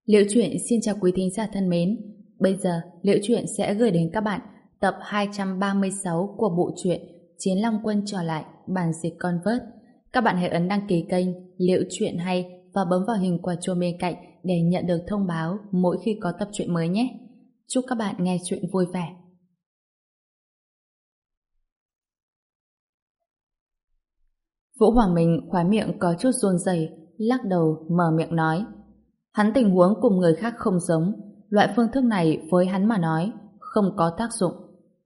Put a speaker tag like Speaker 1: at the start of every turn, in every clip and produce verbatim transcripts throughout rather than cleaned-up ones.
Speaker 1: Liễu Chuyện xin chào quý thính giả thân mến. Bây giờ, Liễu Chuyện sẽ gửi đến các bạn tập hai trăm ba mươi sáu của bộ truyện Chiến Long Quân trở lại, bản dịch Convert. Các bạn hãy ấn đăng ký kênh Liễu Chuyện hay và bấm vào hình quả chuông bên cạnh để nhận được thông báo mỗi khi có tập truyện mới nhé. Chúc các bạn nghe truyện vui vẻ. Vũ Hoàng Minh khóe miệng có chút run rẩy, lắc đầu mở miệng nói: hắn tình huống cùng người khác không giống, loại phương thức này với hắn mà nói không có tác dụng.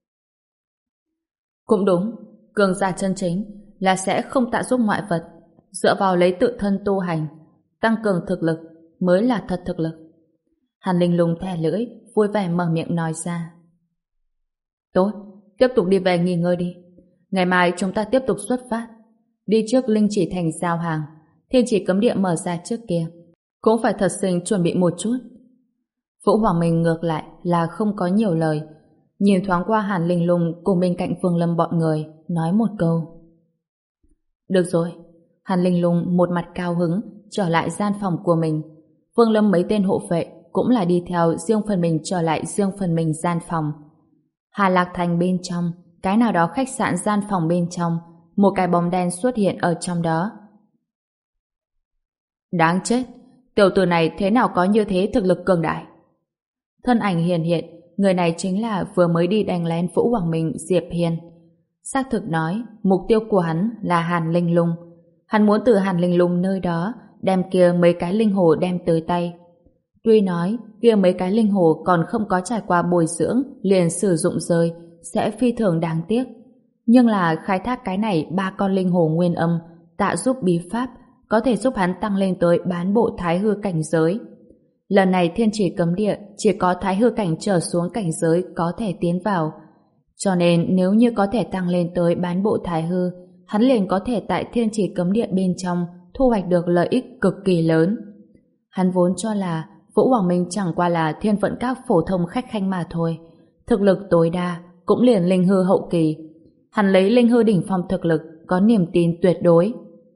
Speaker 1: Cũng đúng, cường giả chân chính là sẽ không tạ giúp ngoại vật, dựa vào lấy tự thân tu hành, tăng cường thực lực mới là thật thực lực. Hàn Linh Lung thè lưỡi, vui vẻ mở miệng nói ra. Tốt, tiếp tục đi về nghỉ ngơi đi. Ngày mai chúng ta tiếp tục xuất phát. Đi trước Linh Chỉ Thành giao hàng, Thiên Chỉ Cấm Địa mở ra trước kia. Cũng phải thật sinh chuẩn bị một chút. Vũ Hoàng Minh ngược lại là không có nhiều lời, nhìn thoáng qua Hàn Linh Lung cùng bên cạnh Vương Lâm bọn người, nói một câu. Được rồi. Hàn Linh Lung một mặt cao hứng trở lại gian phòng của mình. Vương Lâm mấy tên hộ vệ cũng là đi theo riêng phần mình trở lại riêng phần mình gian phòng. Hà Lạc Thành bên trong, cái nào đó khách sạn gian phòng bên trong, một cái bóng đen xuất hiện ở trong đó. Đáng chết, tiểu tử này thế nào có như thế thực lực cường đại. Thân ảnh hiển hiện, người này chính là vừa mới đi đánh lén Vũ Hoàng Minh Diệp Hiên. Xác thực nói, mục tiêu của hắn là Hàn Linh Lung. Hắn muốn từ Hàn Linh Lung nơi đó đem kia mấy cái linh hồ đem tới tay. Tuy nói kia mấy cái linh hồ còn không có trải qua bồi dưỡng liền sử dụng rơi sẽ phi thường đáng tiếc, nhưng là khai thác cái này ba con linh hồ nguyên âm tạ giúp bí pháp có thể giúp hắn tăng lên tới bán bộ thái hư cảnh giới. Lần này Thiên Chỉ Cấm Địa chỉ có thái hư cảnh trở xuống cảnh giới có thể tiến vào, cho nên nếu như có thể tăng lên tới bán bộ thái hư, hắn liền có thể tại Thiên Chỉ Cấm Địa bên trong thu hoạch được lợi ích cực kỳ lớn. Hắn vốn cho là Vũ Hoàng Minh chẳng qua là Thiên Vận Các phổ thông khách khanh mà thôi, thực lực tối đa cũng liền linh hư hậu kỳ. Hắn lấy linh hư đỉnh phong thực lực, có niềm tin tuyệt đối.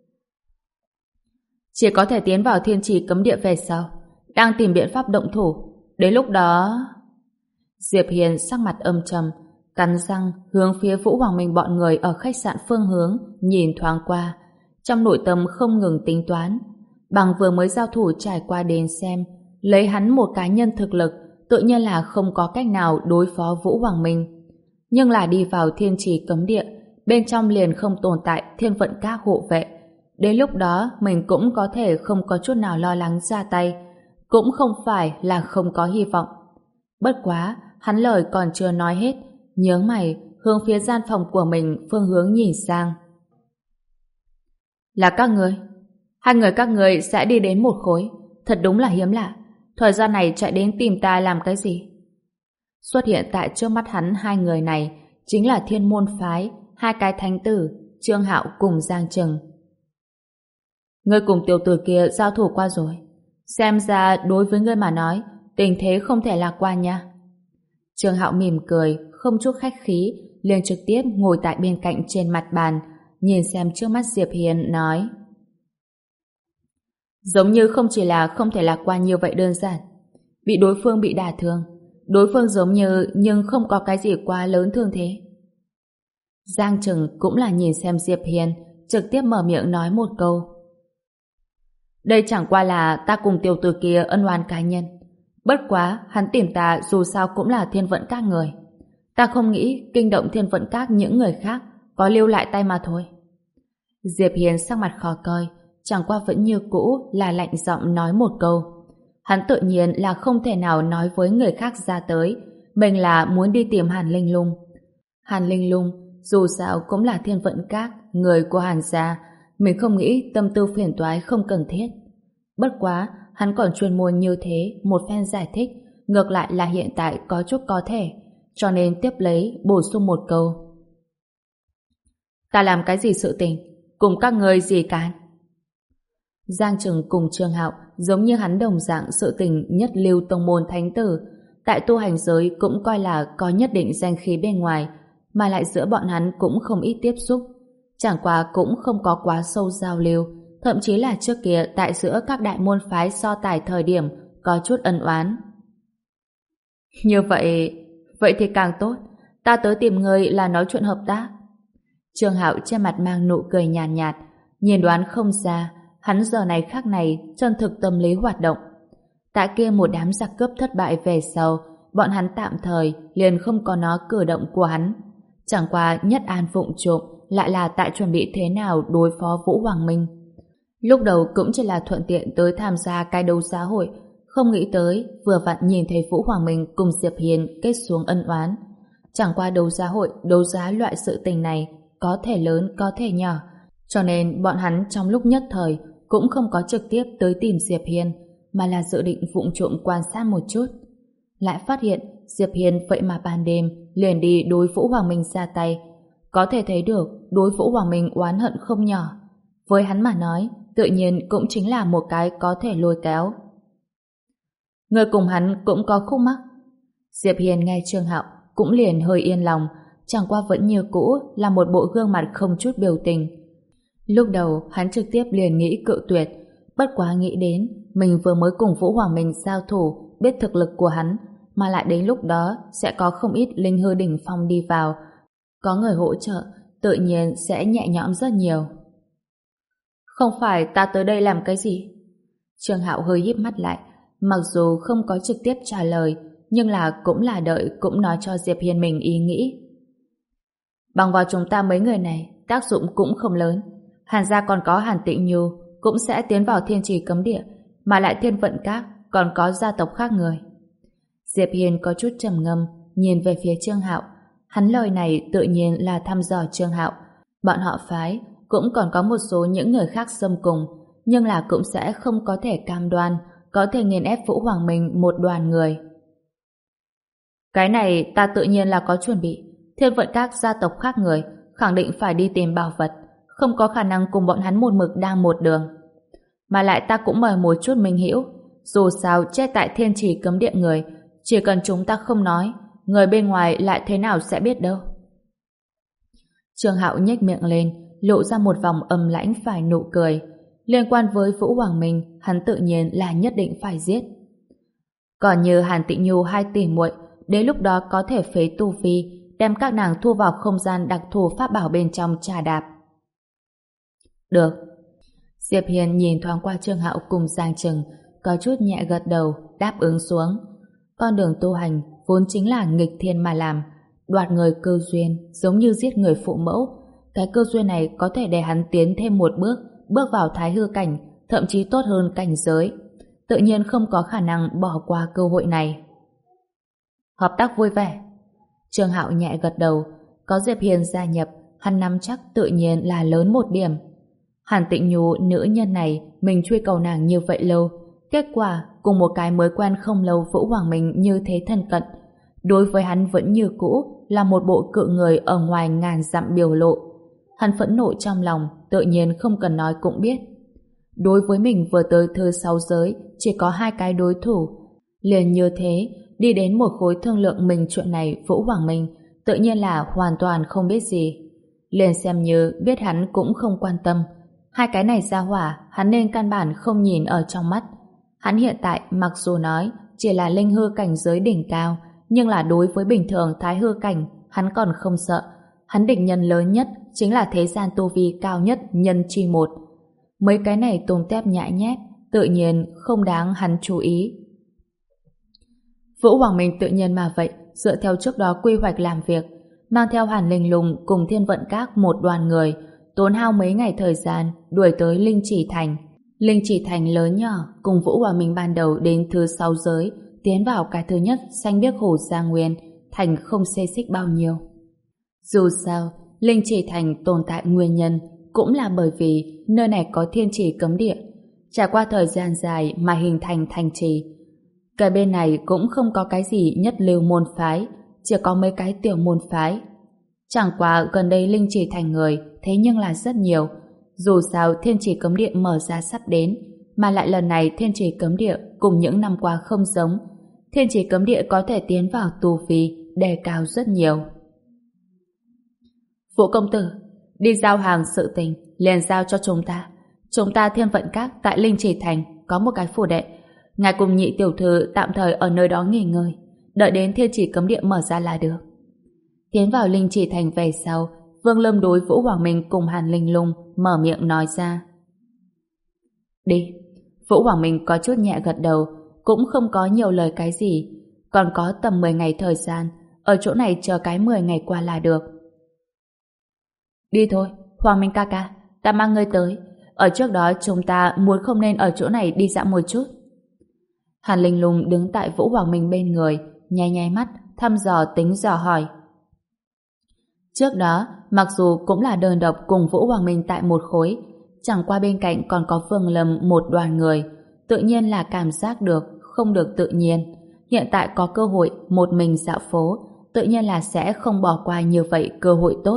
Speaker 1: Chỉ có thể tiến vào Thiên Chỉ Cấm Địa về sau, đang tìm biện pháp động thủ. Đến lúc đó... Diệp Hiền sắc mặt âm trầm, cắn răng hướng phía Vũ Hoàng Minh bọn người ở khách sạn phương hướng nhìn thoáng qua, trong nội tâm không ngừng tính toán. Bằng vừa mới giao thủ trải qua đến xem, lấy hắn một cá nhân thực lực tự nhiên là không có cách nào đối phó Vũ Hoàng Minh. Nhưng là đi vào Thiên Chỉ Cấm Địa, bên trong liền không tồn tại Thiên Vận Các hộ vệ. Đến lúc đó mình cũng có thể không có chút nào lo lắng ra tay, cũng không phải là không có hy vọng. Bất quá, hắn lời còn chưa nói hết, nhướng mày hướng phía gian phòng của mình phương hướng nhìn sang. Là các người? Hai người các người sẽ đi đến một khối, thật đúng là hiếm lạ. Thời gian này chạy đến tìm ta làm cái gì? Xuất hiện tại trước mắt hắn hai người này chính là Thiên Môn Phái, hai cái thánh tử, Trương Hạo cùng Giang Trừng. Ngươi cùng tiểu tử kia giao thủ qua rồi, xem ra đối với ngươi mà nói tình thế không thể lạc quan nha. Trương Hạo mỉm cười, không chút khách khí, liền trực tiếp ngồi tại bên cạnh trên mặt bàn, nhìn xem trước mắt Diệp Hiền nói: giống như không chỉ là không thể lạc quan như vậy đơn giản, bị đối phương bị đả thương, đối phương giống như nhưng không có cái gì quá lớn thương thế. Giang Trừng cũng là nhìn xem Diệp Hiền, trực tiếp mở miệng nói một câu: đây chẳng qua là ta cùng tiểu tử kia ân oán cá nhân. Bất quá, hắn tìm ta dù sao cũng là Thiên Vận Các người. Ta không nghĩ kinh động Thiên Vận Các những người khác, có lưu lại tay mà thôi. Diệp Hiền sắc mặt khó coi, chẳng qua vẫn như cũ là lạnh giọng nói một câu. Hắn tự nhiên là không thể nào nói với người khác ra tới, mình là muốn đi tìm Hàn Linh Lung. Hàn Linh Lung dù sao cũng là Thiên Vận Các, người của Hàn gia, mình không nghĩ tâm tư phiền toái không cần thiết. Bất quá, hắn còn chuyên môn như thế một phen giải thích, ngược lại là hiện tại có chút có thể, cho nên tiếp lấy bổ sung một câu: ta làm cái gì sự tình, cùng các người gì cán. Giang Trừng cùng Trương Hạo giống như hắn đồng dạng sự tình nhất lưu tông môn thánh tử, tại tu hành giới cũng coi là có nhất định danh khí bên ngoài, mà lại giữa bọn hắn cũng không ít tiếp xúc, chẳng qua cũng không có quá sâu giao lưu, thậm chí là trước kia tại giữa các đại môn phái so tài thời điểm có chút ân oán. Như vậy, vậy thì càng tốt. Ta tới tìm ngươi là nói chuyện hợp tác. Trương Hạo trên mặt mang nụ cười nhàn nhạt, nhạt, nhìn đoán không ra, hắn giờ này khắc này chân thực tâm lý hoạt động. Tại kia một đám giặc cướp thất bại về sau, bọn hắn tạm thời liền không có nó cử động của hắn. Chẳng qua nhất an vụng trộm lại là tại chuẩn bị thế nào đối phó Vũ Hoàng Minh. Lúc đầu cũng chỉ là thuận tiện tới tham gia cái đấu giá hội, không nghĩ tới vừa vặn nhìn thấy Vũ Hoàng Minh cùng Diệp Hiên kết xuống ân oán. Chẳng qua đấu giá hội, đấu giá loại sự tình này có thể lớn có thể nhỏ, cho nên bọn hắn trong lúc nhất thời cũng không có trực tiếp tới tìm Diệp Hiên, mà là dự định vụng trộm quan sát một chút. Lại phát hiện Diệp Hiên vậy mà ban đêm liền đi đối Vũ Hoàng Minh ra tay, có thể thấy được đối Vũ Hoàng Minh oán hận không nhỏ. Với hắn mà nói, tự nhiên cũng chính là một cái có thể lôi kéo. Người cùng hắn cũng có khúc mắc. Diệp Hiên nghe Trương Hạo cũng liền hơi yên lòng, chẳng qua vẫn như cũ là một bộ gương mặt không chút biểu tình. Lúc đầu hắn trực tiếp liền nghĩ cự tuyệt, bất quá nghĩ đến mình vừa mới cùng Vũ Hoàng Minh giao thủ, biết thực lực của hắn, mà lại đến lúc đó sẽ có không ít linh hư đỉnh phong đi vào, có người hỗ trợ, tự nhiên sẽ nhẹ nhõm rất nhiều. Không phải ta tới đây làm cái gì? Trương Hạo hơi híp mắt lại, mặc dù không có trực tiếp trả lời, nhưng là cũng là đợi cũng nói cho Diệp Hiên mình ý nghĩ. Bằng vào chúng ta mấy người này, tác dụng cũng không lớn. Hàn gia còn có Hàn Tịnh Nhu cũng sẽ tiến vào thiên trì cấm địa, mà lại Thiên Vận Các còn có gia tộc khác người. Diệp Hiên có chút trầm ngâm, nhìn về phía Trương Hạo. Hắn lời này tự nhiên là thăm dò Trương Hạo. Bọn họ phái cũng còn có một số những người khác xâm cùng, nhưng là cũng sẽ không có thể cam đoan có thể nghiền ép Vũ Hoàng Minh một đoàn người. Cái này ta tự nhiên là có chuẩn bị. Thiên Vận Các gia tộc khác người khẳng định phải đi tìm bảo vật, không có khả năng cùng bọn hắn một mực đang một đường. Mà lại ta cũng mời một chút minh hữu, dù sao chết tại thiên trì cấm địa người, chỉ cần chúng ta không nói, người bên ngoài lại thế nào sẽ biết đâu. Trương Hạo nhếch miệng lên, lộ ra một vòng âm lãnh phải nụ cười. Liên quan với Vũ Hoàng Minh, hắn tự nhiên là nhất định phải giết. Còn như Hàn Tịnh Nhu hai tỷ muội, đến lúc đó có thể phế tu vi, đem các nàng thu vào không gian đặc thù pháp bảo bên trong trà đạp. Được. Diệp Hiên nhìn thoáng qua Trương Hạo cùng Giang Trừng, có chút nhẹ gật đầu, đáp ứng xuống. Con đường tu hành vốn chính là nghịch thiên mà làm, đoạt người cơ duyên giống như giết người phụ mẫu. Cái cơ duyên này có thể để hắn tiến thêm một bước, bước vào thái hư cảnh, thậm chí tốt hơn cảnh giới. Tự nhiên không có khả năng bỏ qua cơ hội này. Hợp tác vui vẻ. Trương Hạo nhẹ gật đầu, có Diệp Hiên gia nhập, hắn nắm chắc tự nhiên là lớn một điểm. Hàn Tịnh Nhu nữ nhân này, mình truy cầu nàng như vậy lâu, kết quả cùng một cái mới quen không lâu Vũ Hoàng Minh như thế thân cận, đối với hắn vẫn như cũ là một bộ cự người ở ngoài ngàn dặm biểu lộ. Hắn phẫn nộ trong lòng, tự nhiên không cần nói cũng biết. Đối với mình vừa tới thứ sáu giới, chỉ có hai cái đối thủ, liền như thế đi đến một khối thương lượng mình chuyện này. Vũ Hoàng Minh tự nhiên là hoàn toàn không biết gì, liền xem như biết hắn cũng không quan tâm. Hai cái này ra hỏa hắn nên căn bản không nhìn ở trong mắt. Hắn hiện tại mặc dù nói chỉ là linh hư cảnh giới đỉnh cao, nhưng là đối với bình thường thái hư cảnh hắn còn không sợ. Hắn địch nhân lớn nhất chính là thế gian tu vi cao nhất nhân chi một. Mấy cái này tôm tép nhãi nhép tự nhiên không đáng hắn chú ý. Vũ Hoàng Minh tự nhiên mà vậy, dựa theo trước đó quy hoạch làm việc, mang theo Hàn Linh Lung cùng Thiên Vận Các một đoàn người, tốn hao mấy ngày thời gian đuổi tới Linh Chỉ Thành. Linh Chỉ Thành lớn nhỏ cùng Vũ Hoàng Minh ban đầu đến thứ sáu giới, tiến vào cái thứ nhất xanh biếc hồ Gia Nguyên, thành không xê xích bao nhiêu. Dù sao, Linh Chỉ Thành tồn tại nguyên nhân cũng là bởi vì nơi này có thiên trì cấm địa, trải qua thời gian dài mà hình thành thành trì. Cái bên này cũng không có cái gì nhất lưu môn phái, chỉ có mấy cái tiểu môn phái. Chẳng qua gần đây Linh Chỉ Thành người thế nhưng là rất nhiều. Dù sao thiên trì cấm địa mở ra sắp đến, mà lại lần này thiên trì cấm địa cùng những năm qua không giống. Thiên trì cấm địa có thể tiến vào tu vi đề cao rất nhiều. Vũ công tử, đi giao hàng sự tình liền giao cho chúng ta. Chúng ta Thiên Vận Các tại Linh Chỉ Thành có một cái phủ đệ, ngài cùng nhị tiểu thư tạm thời ở nơi đó nghỉ ngơi, đợi đến thiên chỉ cấm địa mở ra là được. Tiến vào linh chỉ thành về sau, Vương Lâm đối Vũ Hoàng Minh cùng Hàn Linh Lung mở miệng nói ra. Đi. Vũ Hoàng Minh có chút nhẹ gật đầu, cũng không có nhiều lời cái gì, còn có tầm mười ngày thời gian, ở chỗ này chờ cái mười ngày qua là được. Đi thôi, Hoàng Minh ca ca, ta mang ngươi tới. Ở trước đó chúng ta muốn không nên ở chỗ này đi dạo một chút. Hàn Linh Lung đứng tại Vũ Hoàng Minh bên người, nháy nháy mắt, thăm dò tính dò hỏi. Trước đó, mặc dù cũng là đơn độc cùng Vũ Hoàng Minh tại một khối, chẳng qua bên cạnh còn có Vương Lâm một đoàn người, tự nhiên là cảm giác được không được tự nhiên. Hiện tại có cơ hội một mình dạo phố, tự nhiên là sẽ không bỏ qua như vậy cơ hội tốt.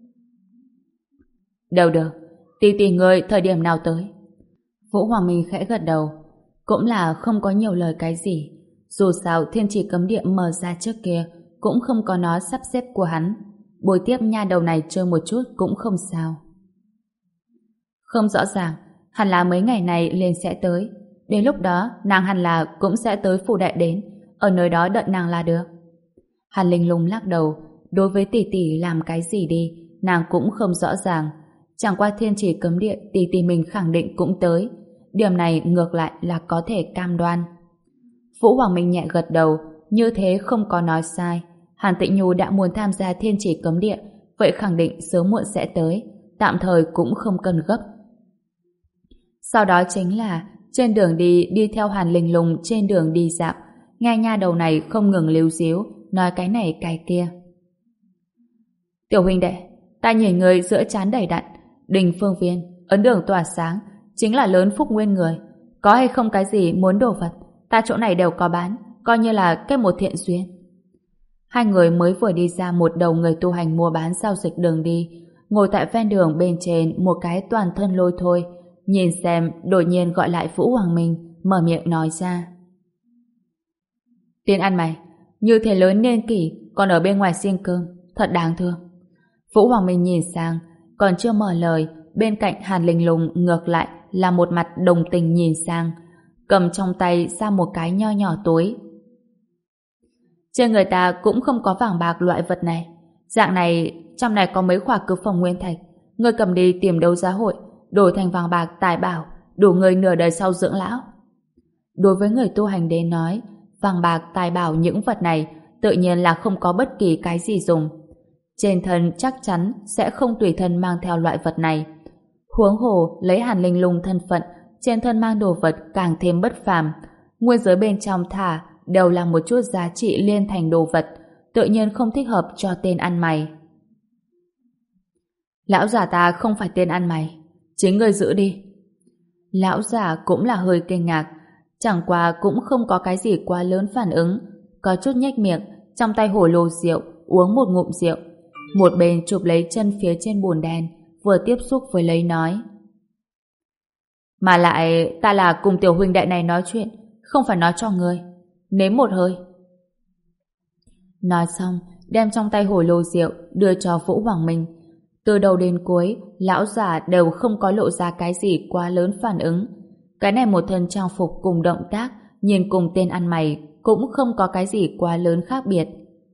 Speaker 1: Đâu được, tỷ tỷ ngươi thời điểm nào tới? Vũ Hoàng Minh khẽ gật đầu, cũng là không có nhiều lời cái gì. Dù sao thiên chỉ cấm địa mở ra trước kia cũng không có nó sắp xếp của hắn, bồi tiếp nha đầu này chơi một chút cũng không sao. Không rõ ràng, hẳn là mấy ngày này liền sẽ tới. Đến lúc đó nàng hẳn là cũng sẽ tới phủ đại đến, ở nơi đó đợi nàng là được. Hàn Linh Lung lắc đầu, đối với tỷ tỷ làm cái gì đi nàng cũng không rõ ràng. Chẳng qua thiên chỉ cấm địa tỷ tỷ mình khẳng định cũng tới, điểm này ngược lại là có thể cam đoan. Vũ Hoàng Minh nhẹ gật đầu, như thế không có nói sai. Hàn Tịnh Nhu đã muốn tham gia thiên chỉ cấm địa, vậy khẳng định sớm muộn sẽ tới, tạm thời cũng không cần gấp. Sau đó chính là trên đường đi đi theo Hàn Linh Lung trên đường đi dạo, nghe nha đầu này không ngừng líu díu nói cái này cái kia. Tiểu huynh đệ, ta nhìn người giữa trán đầy đặn, đình phương viên, ấn đường tỏa sáng, chính là lớn phúc nguyên người. Có hay không cái gì muốn đồ vật, ta chỗ này đều có bán, coi như là kết một thiện duyên. Hai người mới vừa đi ra một đầu người tu hành mua bán giao dịch đường đi, ngồi tại ven đường bên trên một cái toàn thân lôi thôi, nhìn xem đột nhiên gọi lại Vũ Hoàng Minh, mở miệng nói ra. Tiên ăn mày, như thế lớn niên kỷ còn ở bên ngoài xin cơm, thật đáng thương. Vũ Hoàng Minh nhìn sang, còn chưa mở lời, bên cạnh Hàn Linh Lung ngược lại là một mặt đồng tình nhìn sang, cầm trong tay ra một cái nho nhỏ túi. Trên người ta cũng không có vàng bạc loại vật này, dạng này trong này có mấy khỏa cực phẩm nguyên thạch, ngươi cầm đi tìm đấu giá hội, đổi thành vàng bạc tài bảo, đủ người nửa đời sau dưỡng lão. Đối với người tu hành đến nói, vàng bạc tài bảo những vật này tự nhiên là không có bất kỳ cái gì dùng. Trên thân chắc chắn sẽ không tùy thân mang theo loại vật này. Huống hồ lấy Hàn Linh Lung thân phận, trên thân mang đồ vật càng thêm bất phàm, nguyên giới bên trong thả đều là một chút giá trị liên thành đồ vật, tự nhiên không thích hợp cho tên ăn mày. Lão già ta không phải tên ăn mày, chính ngươi giữ đi. Lão già cũng là hơi kinh ngạc, chẳng qua cũng không có cái gì quá lớn phản ứng, có chút nhếch miệng, trong tay hổ lô rượu uống một ngụm rượu, một bên chụp lấy chân phía trên bùn đen, vừa tiếp xúc với lấy nói. Mà lại ta là cùng tiểu huynh đệ này nói chuyện, không phải nói cho ngươi. Nếm một hơi. Nói xong, đem trong tay hổ lô rượu đưa cho Vũ Hoàng Minh. Từ đầu đến cuối, lão già đều không có lộ ra cái gì quá lớn phản ứng. Cái này một thân trang phục cùng động tác, nhìn cùng tên ăn mày cũng không có cái gì quá lớn khác biệt.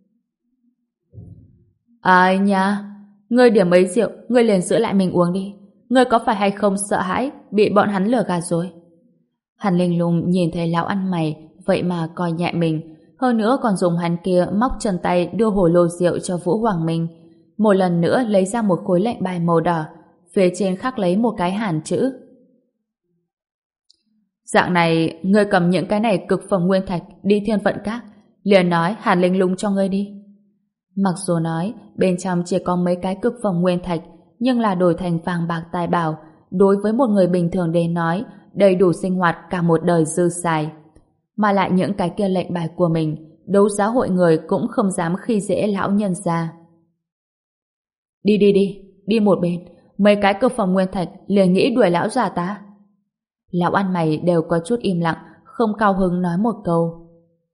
Speaker 1: Ai nha, ngươi điểm ấy rượu, ngươi liền giữ lại mình uống đi. Ngươi có phải hay không sợ hãi bị bọn hắn lừa gạt rồi? Hàn Linh Lung nhìn thấy lão ăn mày vậy mà coi nhẹ mình, hơn nữa còn dùng hắn kia móc chân tay đưa hồ lô rượu cho Vũ Hoàng Minh, một lần nữa lấy ra một khối lệnh bài màu đỏ, phía trên khắc lấy một cái hàn chữ. Dạng này, ngươi cầm những cái này cực phẩm nguyên thạch đi thiên vận các, liền nói Hàn Linh Lung cho ngươi đi. Mặc dù nói bên trong chỉ có mấy cái cực phẩm nguyên thạch, nhưng là đổi thành vàng bạc tài bảo, đối với một người bình thường đến nói đầy đủ sinh hoạt cả một đời dư xài. Mà lại những cái kia lệnh bài của mình, đấu giá hội người cũng không dám khi dễ lão nhân ra. Đi đi đi, đi một bên, mấy cái cực phẩm nguyên thạch liền nghĩ đuổi lão già ta. Lão ăn mày đều có chút im lặng, không cao hứng nói một câu.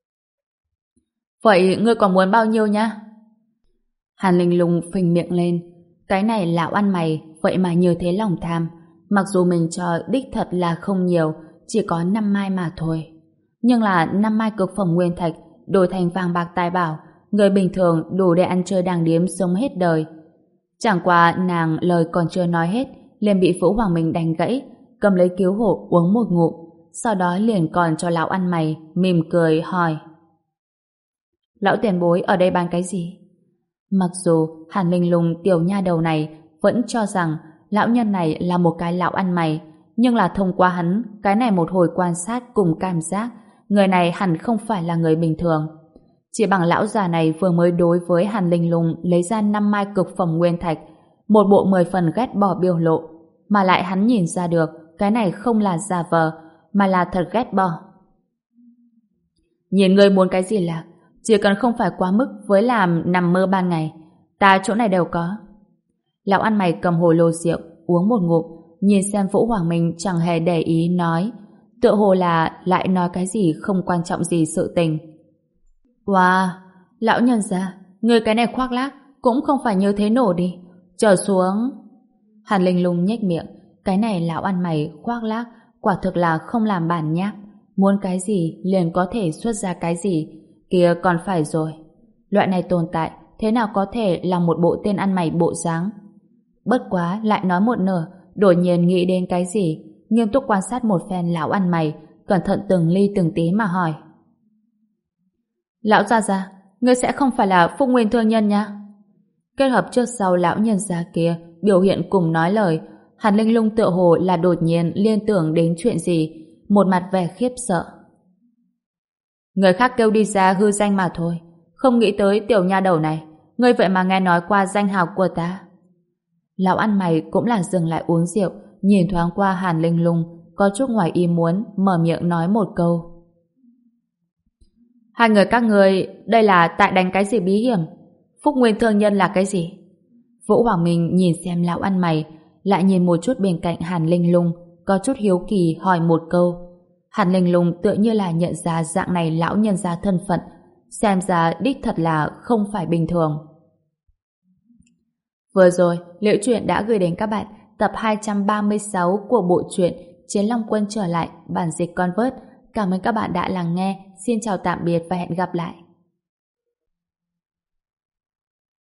Speaker 1: Vậy ngươi còn muốn bao nhiêu nhá? Hàn Linh Lung phình miệng lên, cái này lão ăn mày vậy mà như thế lòng tham, mặc dù mình cho đích thật là không nhiều, chỉ có năm mai mà thôi. Nhưng là năm mai cực phẩm nguyên thạch đổi thành vàng bạc tài bảo, người bình thường đủ để ăn chơi đàng điếm sống hết đời. Chẳng qua nàng lời còn chưa nói hết, liền bị Vũ Hoàng Minh đánh gãy, cầm lấy cứu hộ uống một ngụm, sau đó liền còn cho lão ăn mày, mỉm cười hỏi: Lão tiền bối ở đây bán cái gì? Mặc dù Hàn Linh Lung tiểu nha đầu này vẫn cho rằng lão nhân này là một cái lão ăn mày, nhưng là thông qua hắn cái này một hồi quan sát cùng cảm giác, người này hẳn không phải là người bình thường. Chỉ bằng lão già này vừa mới đối với Hàn Linh Lung lấy ra năm mai cực phẩm nguyên thạch, một bộ mười phần ghét bỏ biểu lộ, mà lại hắn nhìn ra được cái này không là giả vờ, mà là thật ghét bỏ. Nhìn ngươi muốn cái gì là, chỉ cần không phải quá mức với làm nằm mơ ban ngày, ta chỗ này đều có. Lão ăn mày cầm hồ lô rượu uống một ngụm, nhìn xem Vũ Hoàng Minh chẳng hề để ý nói, tựa hồ là lại nói cái gì không quan trọng gì sự tình. Wow, lão nhân gia, người cái này khoác lác cũng không phải như thế nổ đi. Trở xuống. Hàn Linh Lung nhếch miệng, cái này lão ăn mày khoác lác quả thực là không làm bản nháp, muốn cái gì liền có thể xuất ra cái gì, kia còn phải rồi. Loại này tồn tại thế nào có thể là một bộ tên ăn mày bộ dáng. Bất quá lại nói một nửa, đột nhiên nghĩ đến cái gì, nghiêm túc quan sát một phen lão ăn mày, cẩn thận từng ly từng tí mà hỏi: Lão gia gia, ngươi sẽ không phải là Phúc Nguyên thương nhân nha? Kết hợp trước sau lão nhân gia kia biểu hiện cùng nói lời, Hàn Linh Lung tựa hồ là đột nhiên liên tưởng đến chuyện gì, một mặt vẻ khiếp sợ. Người khác kêu đi ra hư danh mà thôi, không nghĩ tới tiểu nha đầu này, ngươi vậy mà nghe nói qua danh hào của ta. Lão ăn mày cũng là dừng lại uống rượu, nhìn thoáng qua Hàn Linh Lung, có chút ngoài ý muốn, mở miệng nói một câu: Hai người các người đây là tại đánh cái gì bí hiểm? Phúc Nguyên thương nhân là cái gì? Vũ Hoàng Minh nhìn xem lão ăn mày, lại nhìn một chút bên cạnh Hàn Linh Lung, có chút hiếu kỳ hỏi một câu. Hàn Linh Lung tựa như là nhận ra dạng này lão nhân gia thân phận, xem ra đích thật là không phải bình thường. Vừa rồi, Liễu Chuyện đã gửi đến các bạn tập hai trăm ba mươi sáu của bộ truyện Chiến Long Quân trở lại, bản dịch Convert. Cảm ơn các bạn đã lắng nghe. Xin chào tạm biệt và hẹn gặp lại.